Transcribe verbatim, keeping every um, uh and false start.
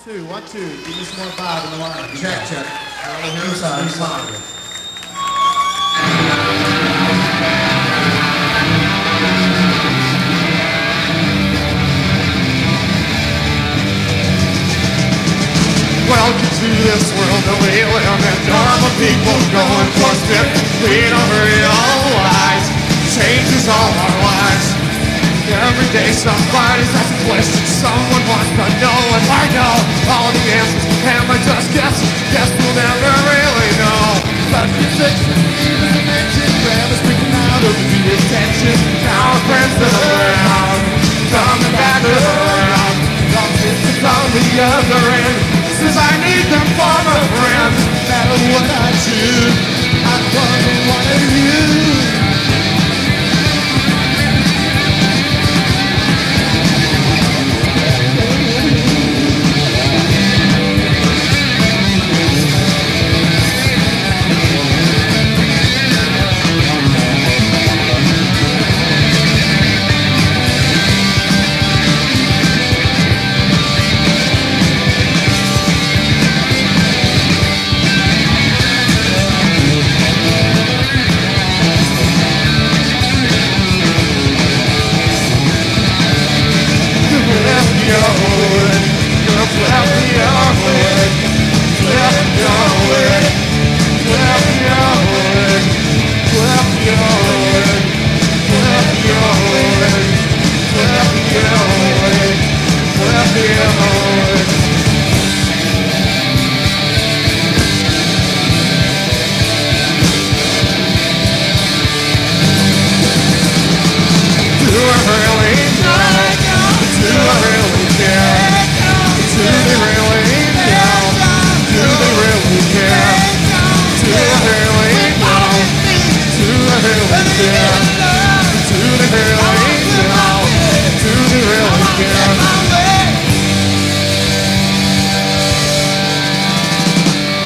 two, one, two. Give me some more vibe in the line. Check, check. Inside, inside. Welcome to this world that we live in. Normal people going for spit. We don't realize changes all our lives. Every day somebody's asking questions. Someone wants to know if I know all the answers. Am I just guessing? Guess we'll never really know. But conviction, even the mention, grandma's speaking out of the attention. Now our friends are around, coming back around. It's on the other end. Says I need them for my friend. No matter what I do, I'm one of you.